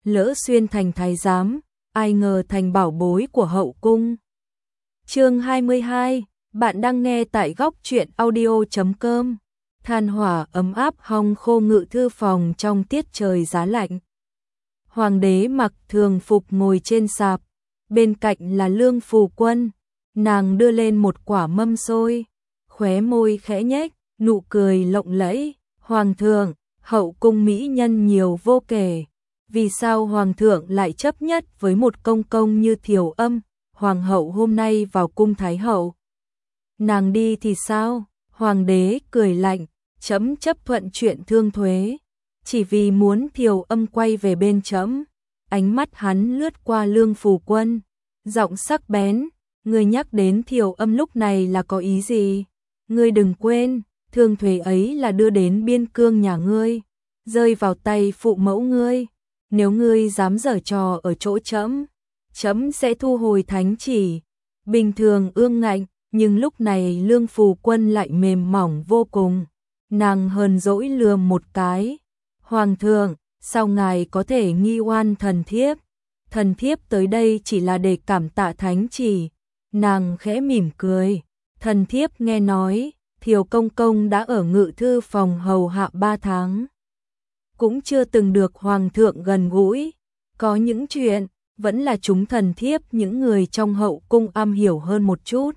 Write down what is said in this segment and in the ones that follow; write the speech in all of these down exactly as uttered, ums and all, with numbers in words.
lỡ xuyên thành thái giám, ai ngờ thành bảo bối của hậu cung. Chương hai mươi hai, bạn đang nghe tại góc truyện audio chấm com. Than hỏa ấm áp hong khô ngự thư phòng trong tiết trời giá lạnh. Hoàng đế mặc thường phục ngồi trên sạp, bên cạnh là Lương Phù Quân, nàng đưa lên một quả mâm xôi, khóe môi khẽ nhếch, nụ cười lộng lẫy. Hoàng thượng, hậu cung mỹ nhân nhiều vô kể, vì sao hoàng thượng lại chấp nhất với một công công như Thiều Âm? Hoàng hậu hôm nay vào cung thái hậu, nàng đi thì sao? Hoàng đế cười lạnh, trẫm chấp thuận chuyện thương thuế, chỉ vì muốn Thiều Âm quay về bên trẫm. Ánh mắt hắn lướt qua Lương Phù Quân, giọng sắc bén, ngươi nhắc đến Thiều Âm lúc này là có ý gì? Ngươi đừng quên, thương thuế ấy là đưa đến biên cương nhà ngươi, rơi vào tay phụ mẫu ngươi. Nếu ngươi dám giở trò ở chỗ trẫm, trẫm sẽ thu hồi thánh chỉ. Bình thường ương ngạnh, nhưng lúc này Lương Phù Quân lại mềm mỏng vô cùng. Nàng hờn dỗi lườm một cái. Hoàng thượng, sao ngài có thể nghi oan thần thiếp? Thần thiếp tới đây chỉ là để cảm tạ thánh chỉ. Nàng khẽ mỉm cười. Thần thiếp nghe nói, Thiều công công đã ở ngự thư phòng hầu hạ ba tháng. Cũng chưa từng được hoàng thượng gần gũi. Có những chuyện, vẫn là chúng thần thiếp những người trong hậu cung am hiểu hơn một chút.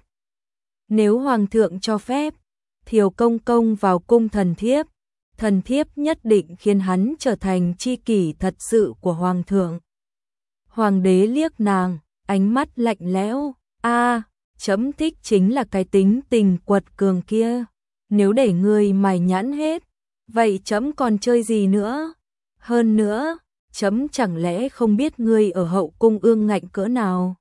Nếu hoàng thượng cho phép, Thiều công công vào cung thần thiếp, thần thiếp nhất định khiến hắn trở thành tri kỷ thật sự của hoàng thượng. Hoàng đế liếc nàng, ánh mắt lạnh lẽo. A, trẫm thích chính là cái tính tình quật cường kia. Nếu để ngươi mài nhãn hết, vậy trẫm còn chơi gì nữa? Hơn nữa, trẫm chẳng lẽ không biết ngươi ở hậu cung ương ngạnh cỡ nào?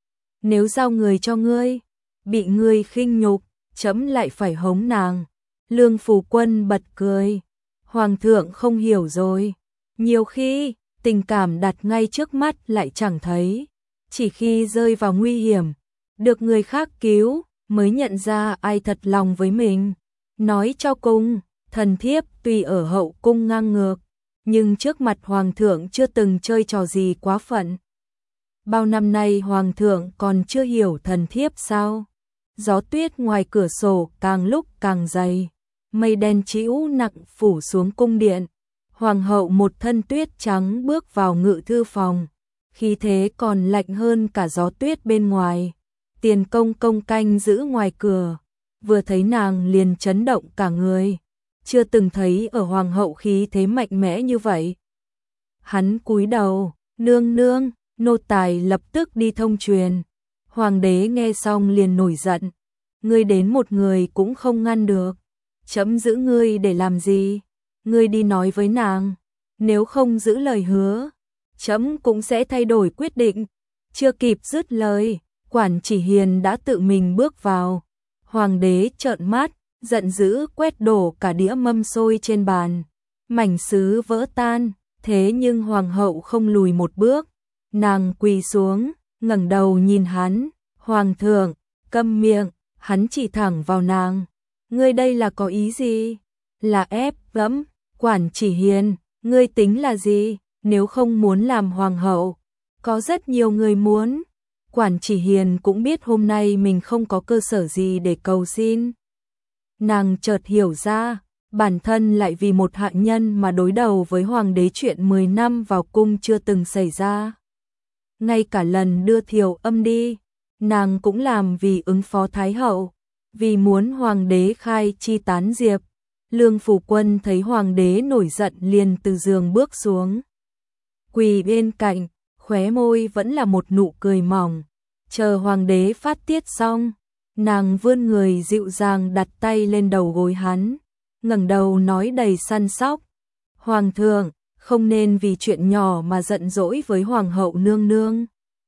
Nếu giao người cho ngươi, bị ngươi khinh nhục, trẫm lại phải hống nàng. Lương Phù Quân bật cười. Hoàng thượng không hiểu rồi. Nhiều khi, tình cảm đặt ngay trước mắt lại chẳng thấy. Chỉ khi rơi vào nguy hiểm, được người khác cứu, mới nhận ra ai thật lòng với mình. Nói cho cùng, thần thiếp tuy ở hậu cung ngang ngược, nhưng trước mặt hoàng thượng chưa từng chơi trò gì quá phận. Bao năm nay hoàng thượng còn chưa hiểu thần thiếp sao? Gió tuyết ngoài cửa sổ càng lúc càng dày, mây đen trĩu nặng phủ xuống cung điện. Hoàng hậu một thân tuyết trắng bước vào ngự thư phòng, khí thế còn lạnh hơn cả gió tuyết bên ngoài. Tiền công công canh giữ ngoài cửa, vừa thấy nàng liền chấn động cả người, chưa từng thấy ở hoàng hậu khí thế mạnh mẽ như vậy. Hắn cúi đầu, nương nương, nô tài lập tức đi thông truyền. Hoàng đế nghe xong liền nổi giận, ngươi đến một người cũng không ngăn được, trẫm giữ ngươi để làm gì? Ngươi đi nói với nàng, nếu không giữ lời hứa, trẫm cũng sẽ thay đổi quyết định. Chưa kịp dứt lời, Quản Chỉ Hiền đã tự mình bước vào. Hoàng đế trợn mắt, giận dữ quét đổ cả đĩa mâm xôi trên bàn, mảnh sứ vỡ tan. Thế nhưng hoàng hậu không lùi một bước, nàng quỳ xuống, ngẩng đầu nhìn hắn. Hoàng thượng, câm miệng. Hắn chỉ thẳng vào nàng. Ngươi đây là có ý gì? Là ép gẫm? Quản Chỉ Hiền, ngươi tính là gì? Nếu không muốn làm hoàng hậu, có rất nhiều người muốn. Quản Chỉ Hiền cũng biết hôm nay mình không có cơ sở gì để cầu xin. Nàng chợt hiểu ra, bản thân lại vì một hạ nhân mà đối đầu với hoàng đế. Chuyện mười năm vào cung chưa từng xảy ra. Ngay cả lần đưa Thiều Âm đi, nàng cũng làm vì ứng phó thái hậu, vì muốn hoàng đế khai chi tán diệp. Lương Phù Quân thấy hoàng đế nổi giận liền từ giường bước xuống, quỳ bên cạnh, khóe môi vẫn là một nụ cười mỏng. Chờ hoàng đế phát tiết xong, nàng vươn người dịu dàng đặt tay lên đầu gối hắn, ngẩng đầu nói đầy săn sóc. Hoàng thượng, không nên vì chuyện nhỏ mà giận dỗi với hoàng hậu nương nương.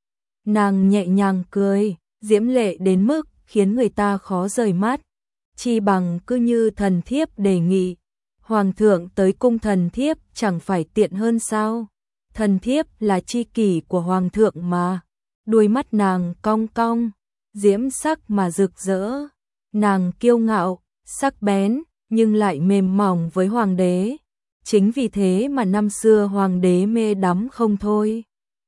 Nàng nhẹ nhàng cười, diễm lệ đến mức khiến người ta khó rời mắt. Chi bằng cứ như thần thiếp đề nghị, hoàng thượng tới cung thần thiếp chẳng phải tiện hơn sao? Thần thiếp là tri kỷ của hoàng thượng mà. Đuôi mắt nàng cong cong, diễm sắc mà rực rỡ. Nàng kiêu ngạo, sắc bén, nhưng lại mềm mỏng với hoàng đế. chính vì thế mà năm xưa hoàng đế mê đắm không thôi.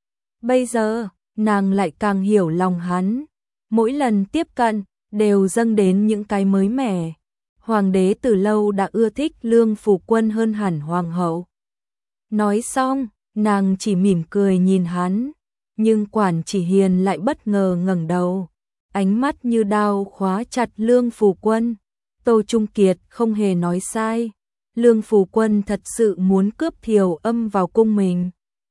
Bây giờ, nàng lại càng hiểu lòng hắn, mỗi lần tiếp cận, đều dâng đến những cái mới mẻ. Hoàng đế từ lâu đã ưa thích Lương Phủ Quân hơn hẳn hoàng hậu. Nói xong, nàng chỉ mỉm cười nhìn hắn, nhưng Quản Chỉ Hiền lại bất ngờ ngẩng đầu, ánh mắt như đao khóa chặt Lương Phủ Quân. Tô Trung Kiệt không hề nói sai, Lương Phủ Quân thật sự muốn cướp Thiều Âm vào cung mình.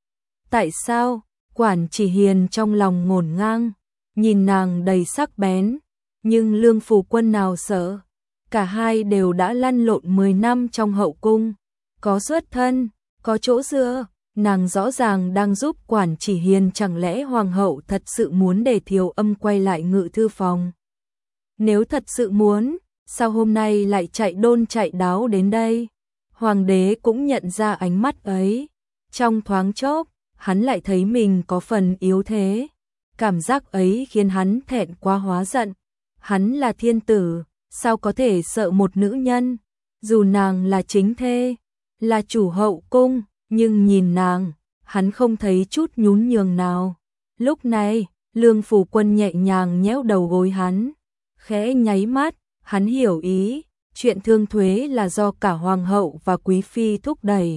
Tại sao? Quản Chỉ Hiền trong lòng ngổn ngang, nhìn nàng đầy sắc bén, nhưng Lương Phủ Quân nào sợ, cả hai đều đã lăn lộn mười năm trong hậu cung, có xuất thân, có chỗ dựa, nàng rõ ràng đang giúp Quản Chỉ Hiền, chẳng lẽ hoàng hậu thật sự muốn để Thiều Âm quay lại ngự thư phòng? Nếu thật sự muốn, sao hôm nay lại chạy đôn chạy đáo đến đây? Hoàng đế cũng nhận ra ánh mắt ấy, trong thoáng chốc, hắn lại thấy mình có phần yếu thế. Cảm giác ấy khiến hắn thẹn quá hóa giận. Hắn là thiên tử, sao có thể sợ một nữ nhân, dù nàng là chính thê, là chủ hậu cung, nhưng nhìn nàng, hắn không thấy chút nhún nhường nào. Lúc này, Lương Phủ Quân nhẹ nhàng nhéo đầu gối hắn, khẽ nháy mắt, hắn hiểu ý, chuyện thương thuế là do cả hoàng hậu và quý phi thúc đẩy.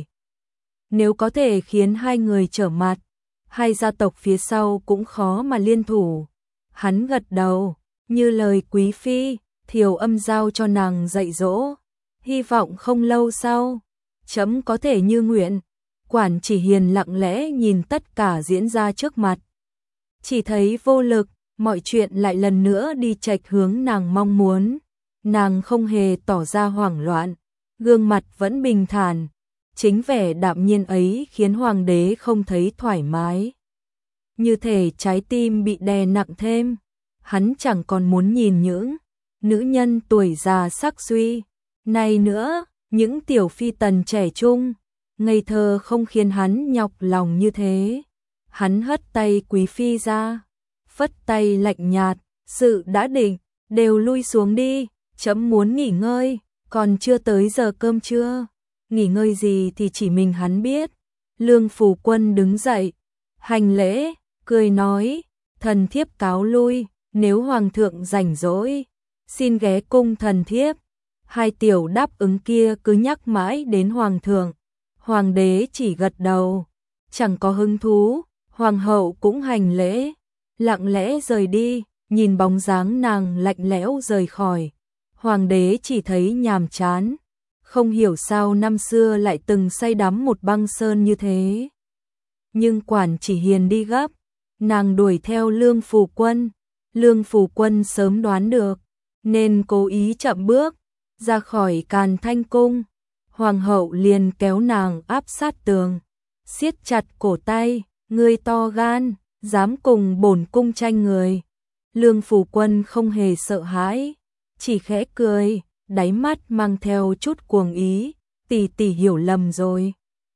Nếu có thể khiến hai người trở mặt, hai gia tộc phía sau cũng khó mà liên thủ. Hắn gật đầu, như lời quý phi, Thiều Âm giao cho nàng dạy dỗ, hy vọng không lâu sau, chấm có thể như nguyện. Quản Chỉ Hiền lặng lẽ nhìn tất cả diễn ra trước mặt, chỉ thấy vô lực, mọi chuyện lại lần nữa đi chệch hướng nàng mong muốn. Nàng không hề tỏ ra hoảng loạn, gương mặt vẫn bình thản, chính vẻ đạm nhiên ấy khiến hoàng đế không thấy thoải mái. Như thể trái tim bị đè nặng thêm, hắn chẳng còn muốn nhìn những nữ nhân tuổi già sắc suy này nữa, những tiểu phi tần trẻ trung, ngây thơ không khiến hắn nhọc lòng như thế. Hắn hất tay quý phi ra, phất tay lạnh nhạt, sự đã định, đều lui xuống đi, chấm muốn nghỉ ngơi, còn chưa tới giờ cơm trưa. Nghỉ ngơi gì thì chỉ mình hắn biết. Lương Phủ Quân đứng dậy, hành lễ, cười nói, thần thiếp cáo lui, nếu hoàng thượng rảnh rỗi, xin ghé cung thần thiếp. Hai tiểu đáp ứng kia cứ nhắc mãi đến hoàng thượng. Hoàng đế chỉ gật đầu, chẳng có hứng thú. Hoàng hậu cũng hành lễ, lặng lẽ rời đi, nhìn bóng dáng nàng lạnh lẽo rời khỏi. Hoàng đế chỉ thấy nhàm chán, không hiểu sao năm xưa lại từng say đắm một băng sơn như thế. Nhưng Quản Chỉ Hiền đi gấp, nàng đuổi theo Lương Phủ Quân. Lương Phủ Quân sớm đoán được, nên cố ý chậm bước, ra khỏi Càn Thanh Cung. Hoàng hậu liền kéo nàng áp sát tường, siết chặt cổ tay, ngươi to gan, dám cùng bổn cung tranh người. Lương Phủ Quân không hề sợ hãi, chỉ khẽ cười, đáy mắt mang theo chút cuồng ý, tỷ tỷ hiểu lầm rồi.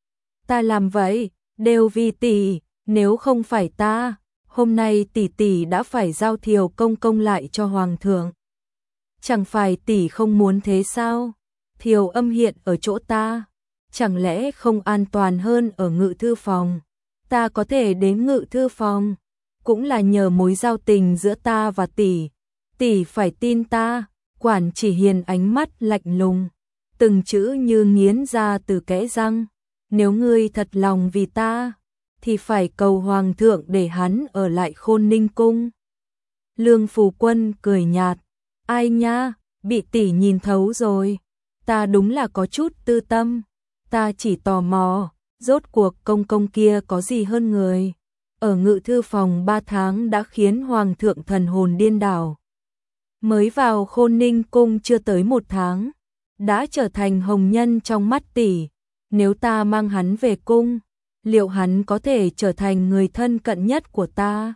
Ta làm vậy, đều vì tỷ, nếu không phải ta, hôm nay tỷ tỷ đã phải giao Thiều công công lại cho hoàng thượng. Chẳng phải tỷ không muốn thế sao? Thiều Âm hiện ở chỗ ta, chẳng lẽ không an toàn hơn ở ngự thư phòng? Ta có thể đến ngự thư phòng, cũng là nhờ mối giao tình giữa ta và tỷ. Tỷ phải tin ta. Quản Chỉ Hiền ánh mắt lạnh lùng, từng chữ như nghiến ra từ kẽ răng. Nếu ngươi thật lòng vì ta, thì phải cầu hoàng thượng để hắn ở lại Khôn Ninh Cung. Lương Phủ Quân cười nhạt, ai nha, bị tỷ nhìn thấu rồi. Ta đúng là có chút tư tâm, ta chỉ tò mò, rốt cuộc công công kia có gì hơn người. Ở ngự thư phòng ba tháng đã khiến hoàng thượng thần hồn điên đảo. Mới vào Khôn Ninh Cung chưa tới một tháng, đã trở thành hồng nhân trong mắt tỷ. Nếu ta mang hắn về cung, liệu hắn có thể trở thành người thân cận nhất của ta?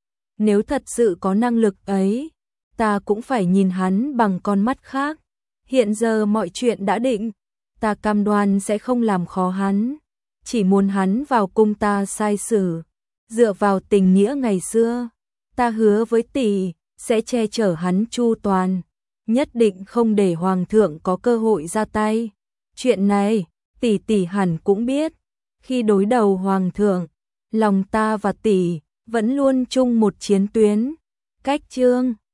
Nếu thật sự có năng lực ấy, ta cũng phải nhìn hắn bằng con mắt khác. Hiện giờ mọi chuyện đã định, ta cam đoan sẽ không làm khó hắn, chỉ muốn hắn vào cung ta sai xử. Dựa vào tình nghĩa ngày xưa, ta hứa với tỷ sẽ che chở hắn chu toàn, nhất định không để hoàng thượng có cơ hội ra tay. Chuyện này, tỷ tỷ hẳn cũng biết, khi đối đầu hoàng thượng, lòng ta và tỷ vẫn luôn chung một chiến tuyến. Cách Chương